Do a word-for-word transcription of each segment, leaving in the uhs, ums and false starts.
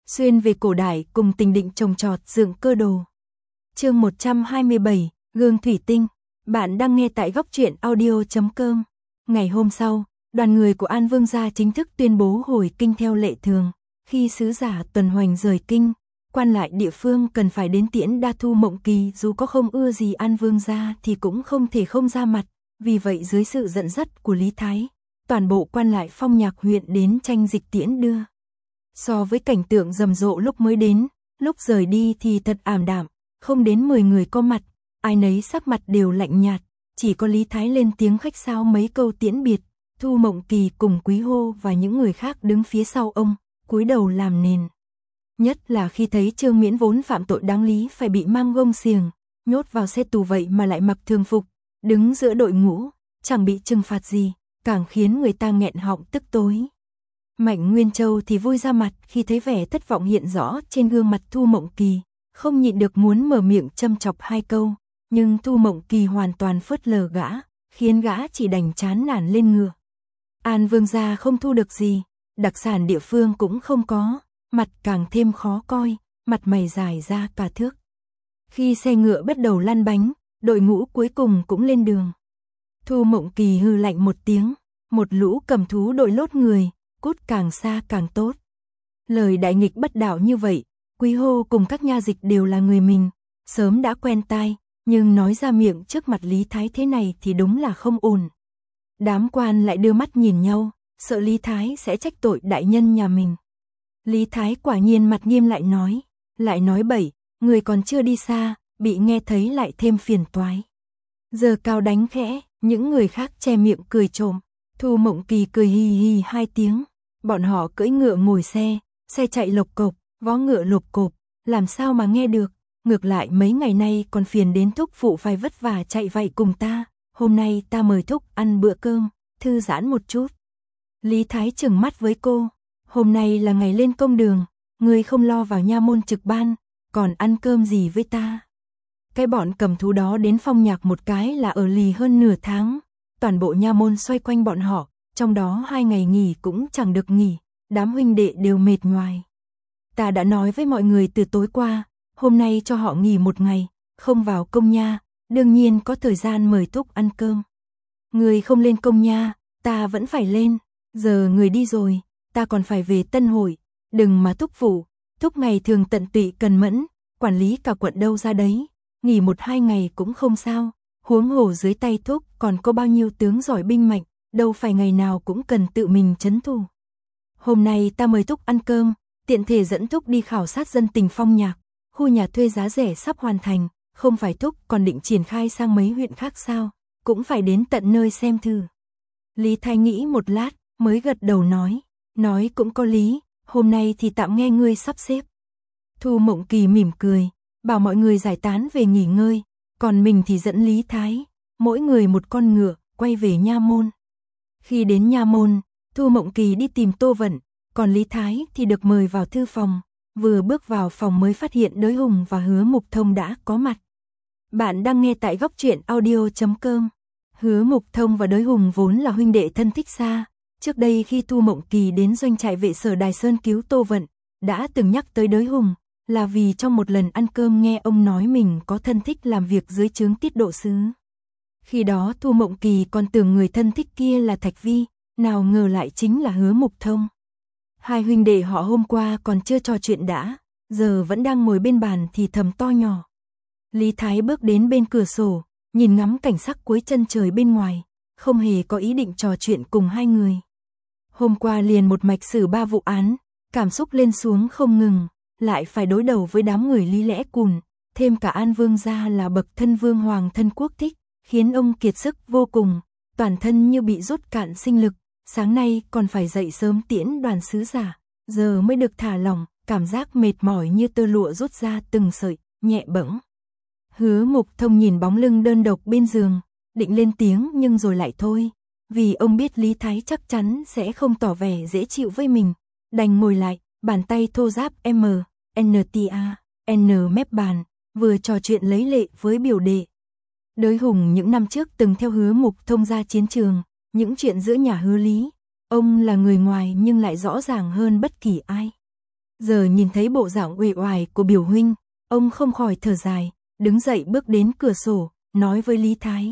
xuyên về cổ đại cùng Tình Định trồng trọt dựng cơ đồ. Chương một trăm hai mươi bảy, gương thủy tinh. Bạn đang nghe tại góc truyện audio chấm com. Ngày hôm sau, đoàn người của An Vương gia chính thức tuyên bố hồi kinh theo lệ thường. Khi sứ giả tuần hoành rời kinh, quan lại địa phương cần phải đến tiễn đa Thu Mộng Kỳ, dù có không ưa gì An Vương gia thì cũng không thể không ra mặt. Vì vậy dưới sự dẫn dắt của Lý Thái, toàn bộ quan lại Phong Nhạc huyện đến tranh dịch tiễn đưa. So với cảnh tượng rầm rộ lúc mới đến, lúc rời đi thì thật ảm đạm, không đến mười người có mặt, ai nấy sắc mặt đều lạnh nhạt, chỉ có Lý Thái lên tiếng khách sáo mấy câu tiễn biệt. Thu Mộng Kỳ cùng Quý Hô và những người khác đứng phía sau ông, cúi đầu làm nền. Nhất là khi thấy Trương Miễn vốn phạm tội đáng lý phải bị mang gông xiềng, nhốt vào xe tù vậy mà lại mặc thường phục, đứng giữa đội ngũ, chẳng bị trừng phạt gì, càng khiến người ta nghẹn họng tức tối. Mạnh Nguyên Châu thì vui ra mặt khi thấy vẻ thất vọng hiện rõ trên gương mặt Thu Mộng Kỳ, không nhịn được muốn mở miệng châm chọc hai câu, nhưng Thu Mộng Kỳ hoàn toàn phớt lờ gã, khiến gã chỉ đành chán nản lên ngựa. An Vương gia không thu được gì, đặc sản địa phương cũng không có, mặt càng thêm khó coi, mặt mày dài ra cả thước. Khi xe ngựa bắt đầu lăn bánh, đội ngũ cuối cùng cũng lên đường. Thu Mộng Kỳ hừ lạnh một tiếng, một lũ cầm thú đội lốt người, cút càng xa càng tốt. Lời đại nghịch bất đạo như vậy, Quý Hô cùng các nha dịch đều là người mình, sớm đã quen tai, nhưng nói ra miệng trước mặt Lý Thái thế này thì đúng là không ổn. Đám quan lại đưa mắt nhìn nhau, sợ Lý Thái sẽ trách tội đại nhân nhà mình. Lý Thái quả nhiên mặt nghiêm lại nói, lại nói bậy, người còn chưa đi xa, bị nghe thấy lại thêm phiền toái. Giờ cao đánh khẽ, những người khác che miệng cười trộm. Thu Mộng Kỳ cười hì hì hai tiếng, bọn họ cưỡi ngựa ngồi xe, xe chạy lộc cộc, vó ngựa lộp cộp, làm sao mà nghe được, ngược lại mấy ngày nay còn phiền đến thúc phụ phải vất vả chạy vậy cùng ta, hôm nay ta mời thúc ăn bữa cơm, thư giãn một chút. Lý Thái trừng mắt với cô, hôm nay là ngày lên công đường, ngươi không lo vào nha môn trực ban, còn ăn cơm gì với ta. Cái bọn cầm thú đó đến Phong Nhạc một cái là ở lì hơn nửa tháng. Toàn bộ nha môn xoay quanh bọn họ, trong đó hai ngày nghỉ cũng chẳng được nghỉ, đám huynh đệ đều mệt nhoài. Ta đã nói với mọi người từ tối qua, hôm nay cho họ nghỉ một ngày, không vào công nha, đương nhiên có thời gian mời thúc ăn cơm. Người không lên công nha, ta vẫn phải lên, giờ người đi rồi, ta còn phải về Tân Hội, đừng mà thúc phụ, thúc ngày thường tận tụy cần mẫn, quản lý cả quận đâu ra đấy, nghỉ một hai ngày cũng không sao. Huống hồ dưới tay thúc còn có bao nhiêu tướng giỏi binh mạnh, đâu phải ngày nào cũng cần tự mình trấn thủ. Hôm nay ta mời thúc ăn cơm, tiện thể dẫn thúc đi khảo sát dân tình Phong Nhạc, khu nhà thuê giá rẻ sắp hoàn thành, không phải thúc còn định triển khai sang mấy huyện khác sao, cũng phải đến tận nơi xem thử. Lý Thái nghĩ một lát, mới gật đầu nói, nói cũng có lý, hôm nay thì tạm nghe ngươi sắp xếp. Thu Mộng Kỳ mỉm cười, bảo mọi người giải tán về nghỉ ngơi. Còn mình thì dẫn Lý Thái, mỗi người một con ngựa, quay về nha môn. Khi đến nha môn, Thu Mộng Kỳ đi tìm Tô Vận, còn Lý Thái thì được mời vào thư phòng. Vừa bước vào phòng mới phát hiện Đới Hùng và Hứa Mục Thông đã có mặt. Bạn đang nghe tại góc truyện audio chấm com. Hứa Mục Thông và Đới Hùng vốn là huynh đệ thân thích xa. Trước đây khi Thu Mộng Kỳ đến doanh trại vệ sở Đài Sơn cứu Tô Vận, đã từng nhắc tới Đới Hùng. Là vì trong một lần ăn cơm nghe ông nói mình có thân thích làm việc dưới trướng Tiết Độ Sứ. Khi đó Thu Mộng Kỳ còn tưởng người thân thích kia là Thạch Vi, nào ngờ lại chính là Hứa Mục Thông. Hai huynh đệ họ hôm qua còn chưa trò chuyện đã, giờ vẫn đang ngồi bên bàn thì thầm to nhỏ. Lý Thái bước đến bên cửa sổ, nhìn ngắm cảnh sắc cuối chân trời bên ngoài, không hề có ý định trò chuyện cùng hai người. Hôm qua liền một mạch xử ba vụ án, cảm xúc lên xuống không ngừng. Lại phải đối đầu với đám người lý lẽ cùn, thêm cả An Vương gia là bậc thân vương hoàng thân quốc thích, khiến ông kiệt sức vô cùng, toàn thân như bị rút cạn sinh lực, sáng nay còn phải dậy sớm tiễn đoàn sứ giả, giờ mới được thả lỏng, cảm giác mệt mỏi như tơ lụa rút ra từng sợi, nhẹ bẫng. Hứa Mục Thông nhìn bóng lưng đơn độc bên giường, định lên tiếng nhưng rồi lại thôi, vì ông biết Lý Thái chắc chắn sẽ không tỏ vẻ dễ chịu với mình, đành ngồi lại. Bàn tay thô ráp M, N T A, N mép bàn, vừa trò chuyện lấy lệ với biểu đệ. Đới Hùng những năm trước từng theo Hứa Mục Thông ra chiến trường, những chuyện giữa nhà Hứa Lý, ông là người ngoài nhưng lại rõ ràng hơn bất kỳ ai. Giờ nhìn thấy bộ dạng uể oải của biểu huynh, ông không khỏi thở dài, đứng dậy bước đến cửa sổ, nói với Lý Thái.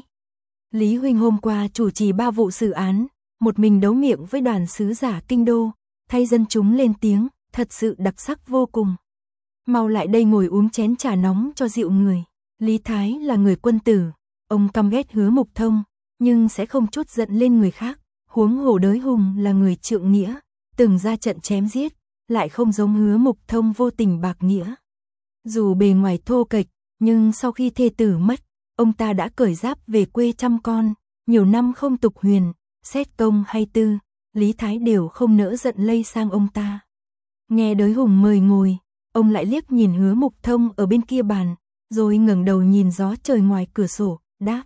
Lý huynh hôm qua chủ trì ba vụ xử án, một mình đấu miệng với đoàn sứ giả kinh đô, thay dân chúng lên tiếng, thật sự đặc sắc vô cùng. Mau lại đây ngồi uống chén trà nóng cho dịu người. Lý Thái là người quân tử, ông căm ghét Hứa Mục Thông, nhưng sẽ không chút giận lên người khác, huống hồ Đới Hùng là người trượng nghĩa, từng ra trận chém giết, lại không giống Hứa Mục Thông vô tình bạc nghĩa. Dù bề ngoài thô kệch, nhưng sau khi thê tử mất, ông ta đã cởi giáp về quê chăm con, nhiều năm không tục huyền, xét công hay tư, Lý Thái đều không nỡ giận lây sang ông ta. Nghe Đới Hùng mời ngồi, ông lại liếc nhìn Hứa Mục Thông ở bên kia bàn, rồi ngẩng đầu nhìn gió trời ngoài cửa sổ, đáp.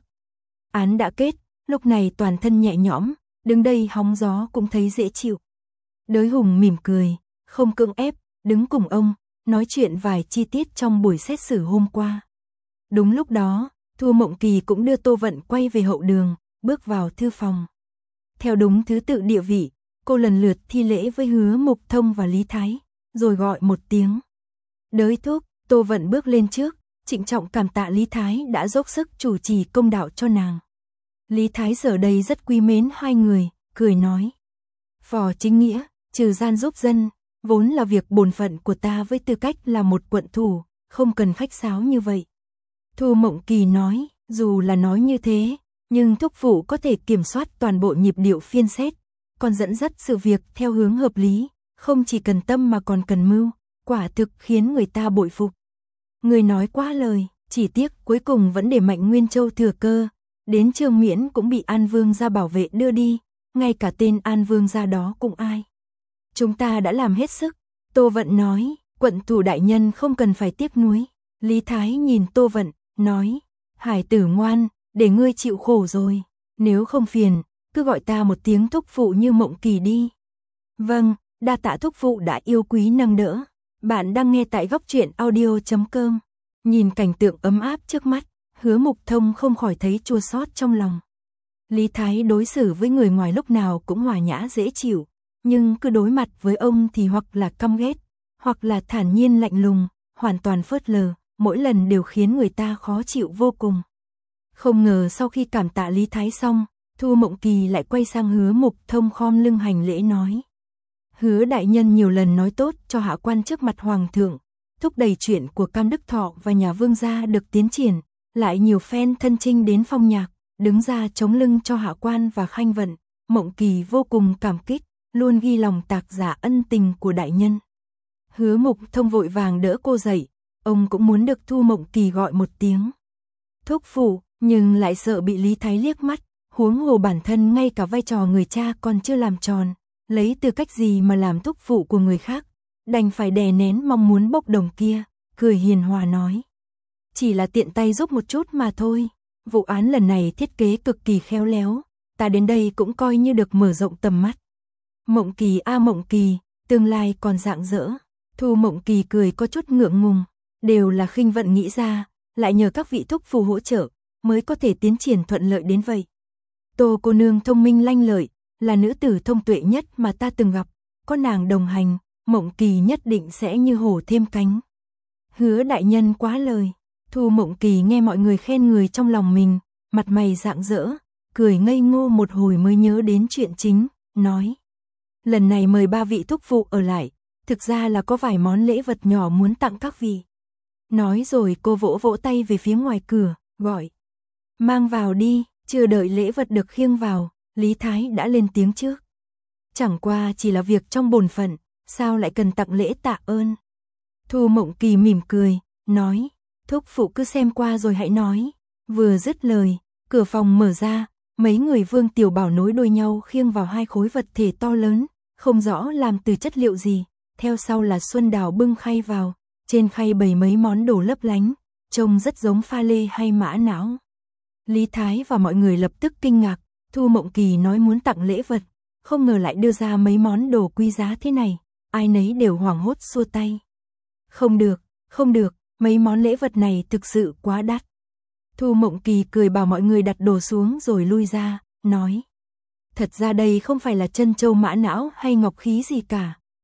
Án đã kết, lúc này toàn thân nhẹ nhõm, đứng đây hóng gió cũng thấy dễ chịu. Đới Hùng mỉm cười, không cưỡng ép, đứng cùng ông, nói chuyện vài chi tiết trong buổi xét xử hôm qua. Đúng lúc đó, Thu Mộng Kỳ cũng đưa Tô Vận quay về hậu đường, bước vào thư phòng. Theo đúng thứ tự địa vị, cô lần lượt thi lễ với Hứa Mục Thông và Lý Thái, rồi gọi một tiếng. Đới thúc, Tô Vận bước lên trước, trịnh trọng cảm tạ Lý Thái đã dốc sức chủ trì công đạo cho nàng. Lý Thái giờ đây rất quý mến hai người, cười nói. Phò chính nghĩa, trừ gian giúp dân, vốn là việc bổn phận của ta với tư cách là một quận thủ, không cần khách sáo như vậy. Thu Mộng Kỳ nói, dù là nói như thế, nhưng thúc phụ có thể kiểm soát toàn bộ nhịp điệu phiên xét, còn dẫn dắt sự việc theo hướng hợp lý, không chỉ cần tâm mà còn cần mưu, quả thực khiến người ta bội phục. Người nói quá lời, chỉ tiếc cuối cùng vẫn để Mạnh Nguyên Châu thừa cơ, đến Trương Miễn cũng bị An Vương gia bảo vệ đưa đi, ngay cả tên An Vương gia đó cũng ai. Chúng ta đã làm hết sức, Tô Vận nói, quận thủ đại nhân không cần phải tiếc nuối. Lý Thái nhìn Tô Vận, nói, hải tử ngoan, để ngươi chịu khổ rồi, nếu không phiền, cứ gọi ta một tiếng thúc phụ như Mộng Kỳ đi. Vâng, đa tạ thúc phụ đã yêu quý nâng đỡ. Bạn đang nghe tại góc truyện audio chấm com. Nhìn cảnh tượng ấm áp trước mắt, Hứa Mục Thông không khỏi thấy chua xót trong lòng. Lý Thái đối xử với người ngoài lúc nào cũng hòa nhã dễ chịu, nhưng cứ đối mặt với ông thì hoặc là căm ghét, hoặc là thản nhiên lạnh lùng, hoàn toàn phớt lờ, mỗi lần đều khiến người ta khó chịu vô cùng. Không ngờ sau khi cảm tạ Lý Thái xong, Thu Mộng Kỳ lại quay sang Hứa Mục Thông khom lưng hành lễ nói. Hứa đại nhân nhiều lần nói tốt cho hạ quan trước mặt hoàng thượng, thúc đẩy chuyện của Cam Đức Thọ và nhà Vương gia được tiến triển, lại nhiều phen thân chinh đến Phong Nhạc, đứng ra chống lưng cho hạ quan và Khanh Vận, Mộng Kỳ vô cùng cảm kích, luôn ghi lòng tạc giả ân tình của đại nhân. Hứa Mục Thông vội vàng đỡ cô dậy, ông cũng muốn được Thu Mộng Kỳ gọi một tiếng thúc phụ, nhưng lại sợ bị Lý Thái liếc mắt, huống hồ bản thân ngay cả vai trò người cha còn chưa làm tròn, lấy tư cách gì mà làm thúc phụ của người khác, đành phải đè nén mong muốn bốc đồng kia, cười hiền hòa nói. Chỉ là tiện tay giúp một chút mà thôi, vụ án lần này thiết kế cực kỳ khéo léo, ta đến đây cũng coi như được mở rộng tầm mắt. Mộng Kỳ a Mộng Kỳ, tương lai còn rạng rỡ. Thu Mộng Kỳ cười có chút ngượng ngùng, đều là Khinh Vận nghĩ ra, lại nhờ các vị thúc phụ hỗ trợ, mới có thể tiến triển thuận lợi đến vậy. Tô cô nương thông minh lanh lợi, là nữ tử thông tuệ nhất mà ta từng gặp, có nàng đồng hành, Mộng Kỳ nhất định sẽ như hổ thêm cánh. Hứa đại nhân quá lời. Thu Mộng Kỳ nghe mọi người khen người trong lòng mình, mặt mày rạng rỡ, cười ngây ngô một hồi mới nhớ đến chuyện chính, nói. Lần này mời ba vị thúc phụ ở lại, thực ra là có vài món lễ vật nhỏ muốn tặng các vị. Nói rồi cô vỗ vỗ tay về phía ngoài cửa, gọi. Mang vào đi, chưa đợi lễ vật được khiêng vào, Lý Thái đã lên tiếng trước. Chẳng qua chỉ là việc trong bổn phận, sao lại cần tặng lễ tạ ơn. Thu Mộng Kỳ mỉm cười, nói. Thúc phụ cứ xem qua rồi hãy nói. Vừa dứt lời, cửa phòng mở ra, mấy người Vương Tiểu Bảo nối đuôi nhau khiêng vào hai khối vật thể to lớn, không rõ làm từ chất liệu gì. Theo sau là Xuân Đào bưng khay vào, trên khay bày mấy món đồ lấp lánh, trông rất giống pha lê hay mã não. Lý Thái và mọi người lập tức kinh ngạc, Thu Mộng Kỳ nói muốn tặng lễ vật, không ngờ lại đưa ra mấy món đồ quý giá thế này, ai nấy đều hoảng hốt xua tay. Không được, không được, mấy món lễ vật này thực sự quá đắt. Thu Mộng Kỳ cười bảo mọi người đặt đồ xuống rồi lui ra, nói. Thật ra đây không phải là trân châu mã não hay ngọc khí gì cả,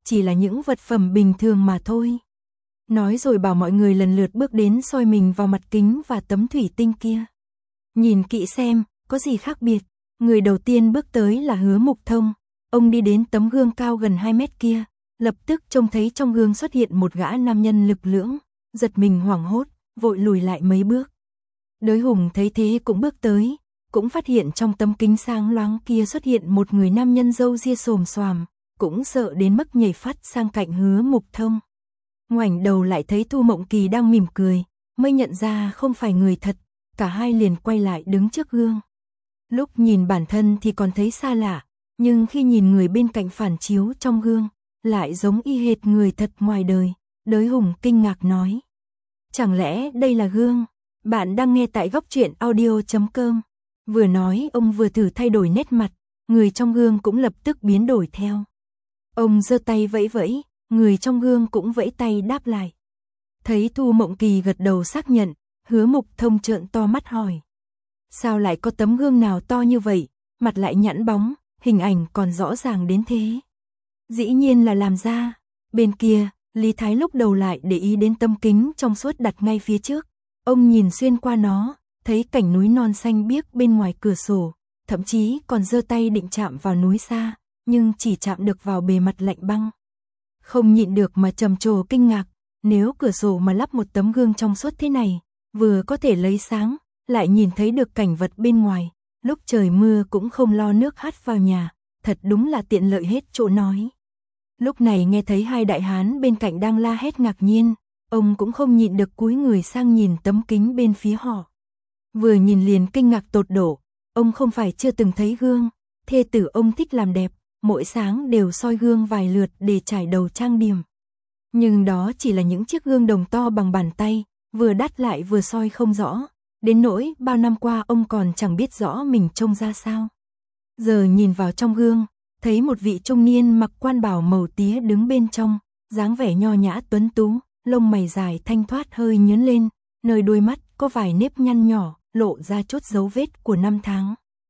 chỉ là những vật phẩm bình thường mà thôi. Nói rồi bảo mọi người lần lượt bước đến soi mình vào mặt kính và tấm thủy tinh kia. Nhìn kỹ xem, có gì khác biệt. Người đầu tiên bước tới là Hứa Mục Thông. Ông đi đến tấm gương cao gần hai mét kia, lập tức trông thấy trong gương xuất hiện một gã nam nhân lực lưỡng, giật mình hoảng hốt, vội lùi lại mấy bước. Đới Hùng thấy thế cũng bước tới, cũng phát hiện trong tấm kính sáng loáng kia xuất hiện một người nam nhân râu ria xồm xoàm, cũng sợ đến mức nhảy phát sang cạnh Hứa Mục Thông. Ngoảnh đầu lại thấy Thu Mộng Kỳ đang mỉm cười, mới nhận ra không phải người thật, cả hai liền quay lại đứng trước gương. Lúc nhìn bản thân thì còn thấy xa lạ, nhưng khi nhìn người bên cạnh phản chiếu trong gương, lại giống y hệt người thật ngoài đời. Đới Hùng kinh ngạc nói: chẳng lẽ đây là gương? Bạn đang nghe tại góc truyện audio chấm com. Vừa nói ông vừa thử thay đổi nét mặt, người trong gương cũng lập tức biến đổi theo. Ông giơ tay vẫy vẫy, người trong gương cũng vẫy tay đáp lại. Thấy Thu Mộng Kỳ gật đầu xác nhận, Hứa Mục Thông trợn to mắt hỏi: sao lại có tấm gương nào to như vậy, mặt lại nhẵn bóng, hình ảnh còn rõ ràng đến thế? Dĩ nhiên là làm ra. Bên kia, Lý Thái lúc đầu lại để ý đến tấm kính trong suốt đặt ngay phía trước. Ông nhìn xuyên qua nó, thấy cảnh núi non xanh biếc bên ngoài cửa sổ, thậm chí còn giơ tay định chạm vào núi xa, nhưng chỉ chạm được vào bề mặt lạnh băng. Không nhịn được mà trầm trồ kinh ngạc, nếu cửa sổ mà lắp một tấm gương trong suốt thế này, vừa có thể lấy sáng, lại nhìn thấy được cảnh vật bên ngoài, lúc trời mưa cũng không lo nước hắt vào nhà, thật đúng là tiện lợi hết chỗ nói. Lúc này nghe thấy hai đại hán bên cạnh đang la hét ngạc nhiên, ông cũng không nhịn được cúi người sang nhìn tấm kính bên phía họ. Vừa nhìn liền kinh ngạc tột độ, ông không phải chưa từng thấy gương, thê tử ông thích làm đẹp, mỗi sáng đều soi gương vài lượt để trải đầu trang điểm. Nhưng đó chỉ là những chiếc gương đồng to bằng bàn tay, vừa đắt lại vừa soi không rõ, đến nỗi bao năm qua ông còn chẳng biết rõ mình trông ra sao. Giờ nhìn vào trong gương, thấy một vị trung niên mặc quan bào màu tía đứng bên trong, dáng vẻ nho nhã tuấn tú, lông mày dài thanh thoát hơi nhướng lên, nơi đuôi mắt có vài nếp nhăn nhỏ, lộ ra chút dấu vết của năm tháng.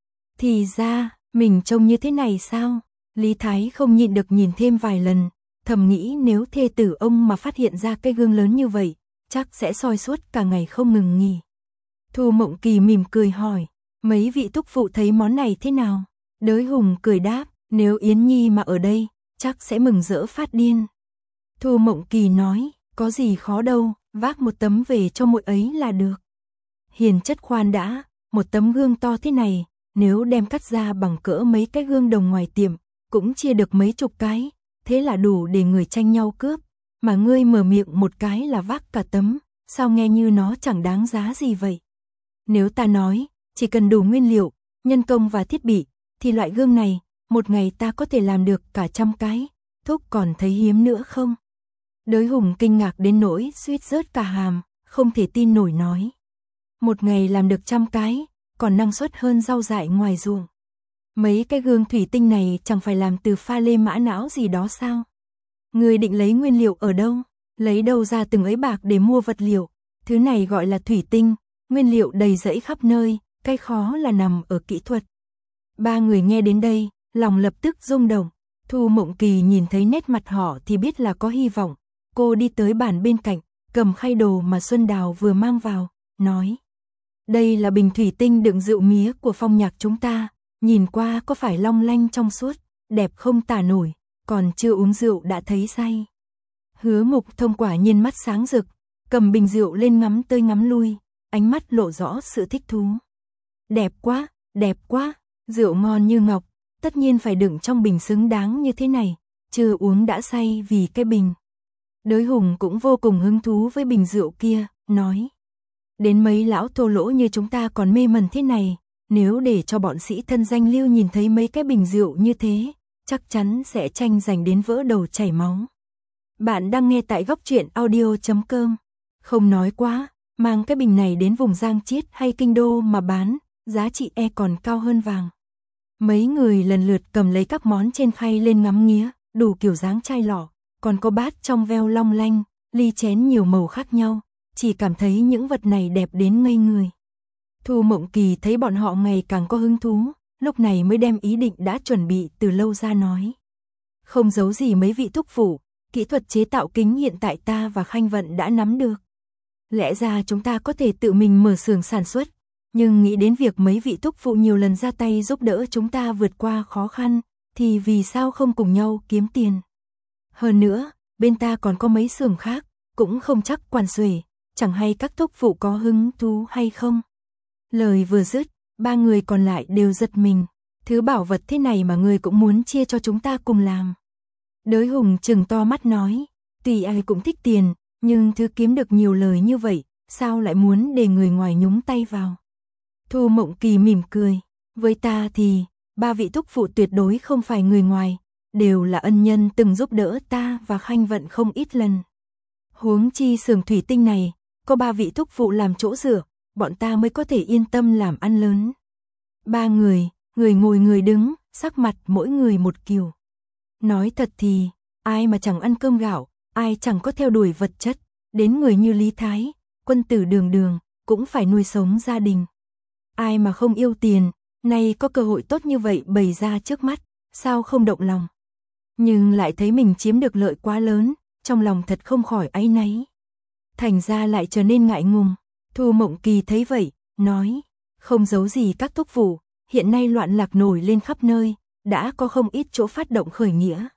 Thì ra, mình trông như thế này sao? Lý Thái không nhịn được nhìn thêm vài lần, thầm nghĩ nếu thê tử ông mà phát hiện ra cái gương lớn như vậy, chắc sẽ soi suốt cả ngày không ngừng nghỉ. Thu Mộng Kỳ mỉm cười hỏi: mấy vị thúc phụ thấy món này thế nào? Đới Hùng cười đáp: nếu Yến Nhi mà ở đây, chắc sẽ mừng rỡ phát điên. Thu Mộng Kỳ nói: có gì khó đâu, vác một tấm về cho muội ấy là được. Hiền chất khoan đã, một tấm gương to thế này, nếu đem cắt ra bằng cỡ mấy cái gương đồng ngoài tiệm, cũng chia được mấy chục cái, thế là đủ để người tranh nhau cướp, mà ngươi mở miệng một cái là vác cả tấm, sao nghe như nó chẳng đáng giá gì vậy? Nếu ta nói, chỉ cần đủ nguyên liệu, nhân công và thiết bị, thì loại gương này, một ngày ta có thể làm được cả trăm cái, thúc còn thấy hiếm nữa không? Đới Hùng kinh ngạc đến nỗi suýt rớt cả hàm, không thể tin nổi nói: một ngày làm được trăm cái, còn năng suất hơn rau dại ngoài ruộng. Mấy cái gương thủy tinh này chẳng phải làm từ pha lê mã não gì đó sao? Người định lấy nguyên liệu ở đâu? Lấy đâu ra từng ấy bạc để mua vật liệu? Thứ này gọi là thủy tinh, nguyên liệu đầy rẫy khắp nơi, cái khó là nằm ở kỹ thuật. Ba người nghe đến đây, lòng lập tức rung động. Thu Mộng Kỳ nhìn thấy nét mặt họ thì biết là có hy vọng. Cô đi tới bàn bên cạnh, cầm khay đồ mà Xuân Đào vừa mang vào, nói: đây là bình thủy tinh đựng rượu mía của Phong Nhạc chúng ta, nhìn qua có phải long lanh trong suốt, đẹp không tả nổi, còn chưa uống rượu đã thấy say. Hứa Mục Thông quả nhiên mắt sáng rực, cầm bình rượu lên ngắm tới ngắm lui, ánh mắt lộ rõ sự thích thú. Đẹp quá, đẹp quá, rượu ngon như ngọc, tất nhiên phải đựng trong bình xứng đáng như thế này, chưa uống đã say vì cái bình. Đới Hùng cũng vô cùng hứng thú với bình rượu kia, nói: đến mấy lão thô lỗ như chúng ta còn mê mẩn thế này, nếu để cho bọn sĩ thân danh lưu nhìn thấy mấy cái bình rượu như thế, chắc chắn sẽ tranh giành đến vỡ đầu chảy máu. Bạn đang nghe tại góc truyện audio chấm com. Không nói quá, mang cái bình này đến vùng Giang Chiết hay Kinh Đô mà bán, giá trị e còn cao hơn vàng. Mấy người lần lượt cầm lấy các món trên khay lên ngắm nghía, đủ kiểu dáng chai lọ, còn có bát trong veo long lanh, ly chén nhiều màu khác nhau, chỉ cảm thấy những vật này đẹp đến ngây người. Thu Mộng Kỳ thấy bọn họ ngày càng có hứng thú, lúc này mới đem ý định đã chuẩn bị từ lâu ra nói: Không giấu gì mấy vị thúc phụ, kỹ thuật chế tạo kính hiện tại ta và Khanh Vận đã nắm được. Lẽ ra chúng ta có thể tự mình mở xưởng sản xuất, nhưng nghĩ đến việc mấy vị thúc phụ nhiều lần ra tay giúp đỡ chúng ta vượt qua khó khăn, thì vì sao không cùng nhau kiếm tiền. Hơn nữa, bên ta còn có mấy xưởng khác, cũng không chắc quản xuể, chẳng hay các thúc phụ có hứng thú hay không. Lời vừa dứt, ba người còn lại đều giật mình. Thứ bảo vật thế này mà người cũng muốn chia cho chúng ta cùng làm. Đới Hùng trừng to mắt nói, tùy ai cũng thích tiền, nhưng thứ kiếm được nhiều lời như vậy, sao lại muốn để người ngoài nhúng tay vào. Thu Mộng Kỳ mỉm cười, với ta thì, ba vị thúc phụ tuyệt đối không phải người ngoài, đều là ân nhân từng giúp đỡ ta và Khanh Vận không ít lần. Huống chi xưởng thủy tinh này, có ba vị thúc phụ làm chỗ dựa, bọn ta mới có thể yên tâm làm ăn lớn. Ba người, người ngồi người đứng, sắc mặt mỗi người một kiểu. Nói thật thì, ai mà chẳng ăn cơm gạo, ai chẳng có theo đuổi vật chất, đến người như Lý Thái, quân tử đường đường, cũng phải nuôi sống gia đình. Ai mà không yêu tiền, nay có cơ hội tốt như vậy bày ra trước mắt, sao không động lòng. Nhưng lại thấy mình chiếm được lợi quá lớn, trong lòng thật không khỏi áy náy. Thành ra lại trở nên ngại ngùng. Thu Mộng Kỳ thấy vậy, nói, không giấu gì các thúc phụ, hiện nay loạn lạc nổi lên khắp nơi, đã có không ít chỗ phát động khởi nghĩa.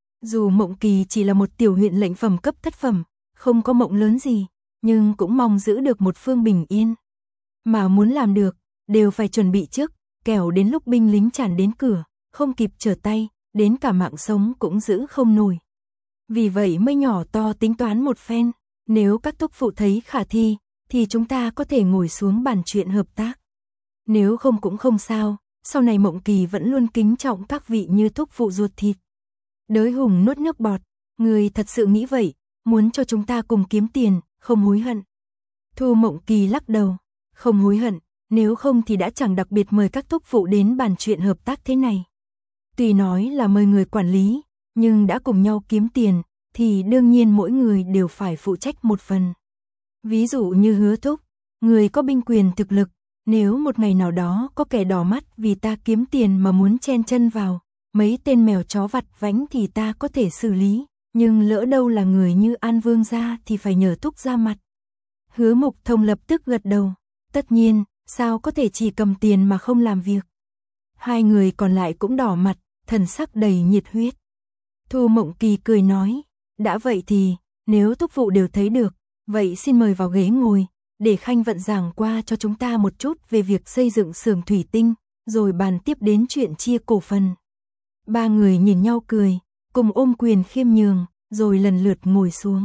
Dù Mộng Kỳ chỉ là một tiểu huyện lệnh phẩm cấp thất phẩm, không có mộng lớn gì, nhưng cũng mong giữ được một phương bình yên. Mà muốn làm được, đều phải chuẩn bị trước, kẻo đến lúc binh lính tràn đến cửa, không kịp trở tay, đến cả mạng sống cũng giữ không nổi. Vì vậy mới nhỏ to tính toán một phen, nếu các thúc phụ thấy khả thi, thì chúng ta có thể ngồi xuống bàn chuyện hợp tác. Nếu không cũng không sao, sau này Mộng Kỳ vẫn luôn kính trọng các vị như thúc phụ ruột thịt. Đới Hùng nuốt nước bọt, người thật sự nghĩ vậy, muốn cho chúng ta cùng kiếm tiền, không hối hận. Thu Mộng Kỳ lắc đầu, không hối hận, nếu không thì đã chẳng đặc biệt mời các thúc phụ đến bàn chuyện hợp tác thế này. Tuy nói là mời người quản lý, nhưng đã cùng nhau kiếm tiền, thì đương nhiên mỗi người đều phải phụ trách một phần. Ví dụ như Hứa thúc, người có binh quyền thực lực, nếu một ngày nào đó có kẻ đỏ mắt vì ta kiếm tiền mà muốn chen chân vào, mấy tên mèo chó vặt vãnh thì ta có thể xử lý, nhưng lỡ đâu là người như An Vương gia thì phải nhờ thúc ra mặt. Hứa Mục Thông lập tức gật đầu, tất nhiên, sao có thể chỉ cầm tiền mà không làm việc. Hai người còn lại cũng đỏ mặt, thần sắc đầy nhiệt huyết. Thu Mộng Kỳ cười nói, đã vậy thì, nếu thúc phụ đều thấy được, vậy xin mời vào ghế ngồi, để Khanh Vận giảng qua cho chúng ta một chút về việc xây dựng xưởng thủy tinh, rồi bàn tiếp đến chuyện chia cổ phần. Ba người nhìn nhau cười, cùng ôm quyền khiêm nhường, rồi lần lượt ngồi xuống.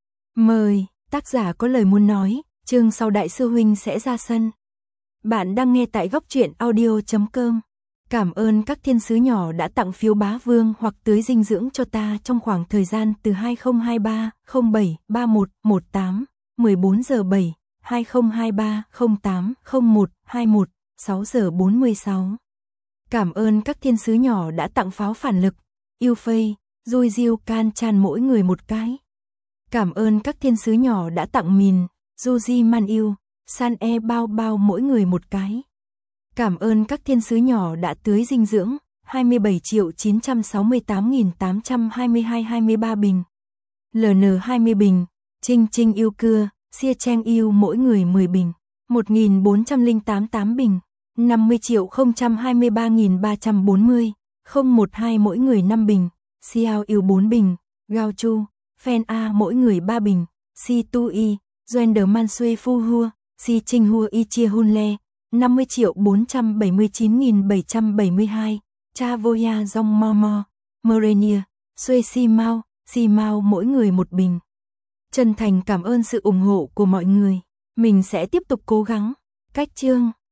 Mời, tác giả có lời muốn nói, chương sau đại sư huynh sẽ ra sân. Bạn đang nghe tại góc truyện audio chấm com. Cảm ơn các thiên sứ nhỏ đã tặng phiếu bá vương hoặc tưới dinh dưỡng cho ta trong khoảng thời gian từ hai không hai ba không bảy ba một một tám, mười bốn giờ bảy, hai không hai ba không tám không một hai một, sáu giờ bốn mươi sáu. Cảm ơn các thiên sứ nhỏ đã tặng pháo phản lực, yêu phây, rồi diêu can chan mỗi người một cái. Cảm ơn các thiên sứ nhỏ đã tặng mìn, Joji man yêu, san e bao bao mỗi người một cái. Cảm ơn các thiên sứ nhỏ đã tưới dinh dưỡng, hai mươi bảy triệu chín trăm sáu mươi tám nghìn tám trăm hai mươi hai hai mươi ba bình. lờ en hai mươi bình, Trinh Trinh yêu cưa, Xia Cheng yêu mỗi người mười bình, một nghìn bốn trăm lẻ tám tám bình, năm mươi triệu không trăm hai mươi ba nghìn ba trăm bốn mươi, không một hai mỗi người năm bình, Xiao yêu bốn bình, Gao Chu, Phen A mỗi người ba bình, Si Tu Y, Duender Man Sui Phu Hua, Si Trinh Hua Y Chia Hun Le, năm mươi triệu bốn trăm bảy mươi chín nghìn bảy trăm bảy mươi hai, Cha Voya Dong Mo Mo, Morenia, Sui Si Mao, Si Mao mỗi người một bình. Chân thành cảm ơn sự ủng hộ của mọi người, mình sẽ tiếp tục cố gắng. Cách chương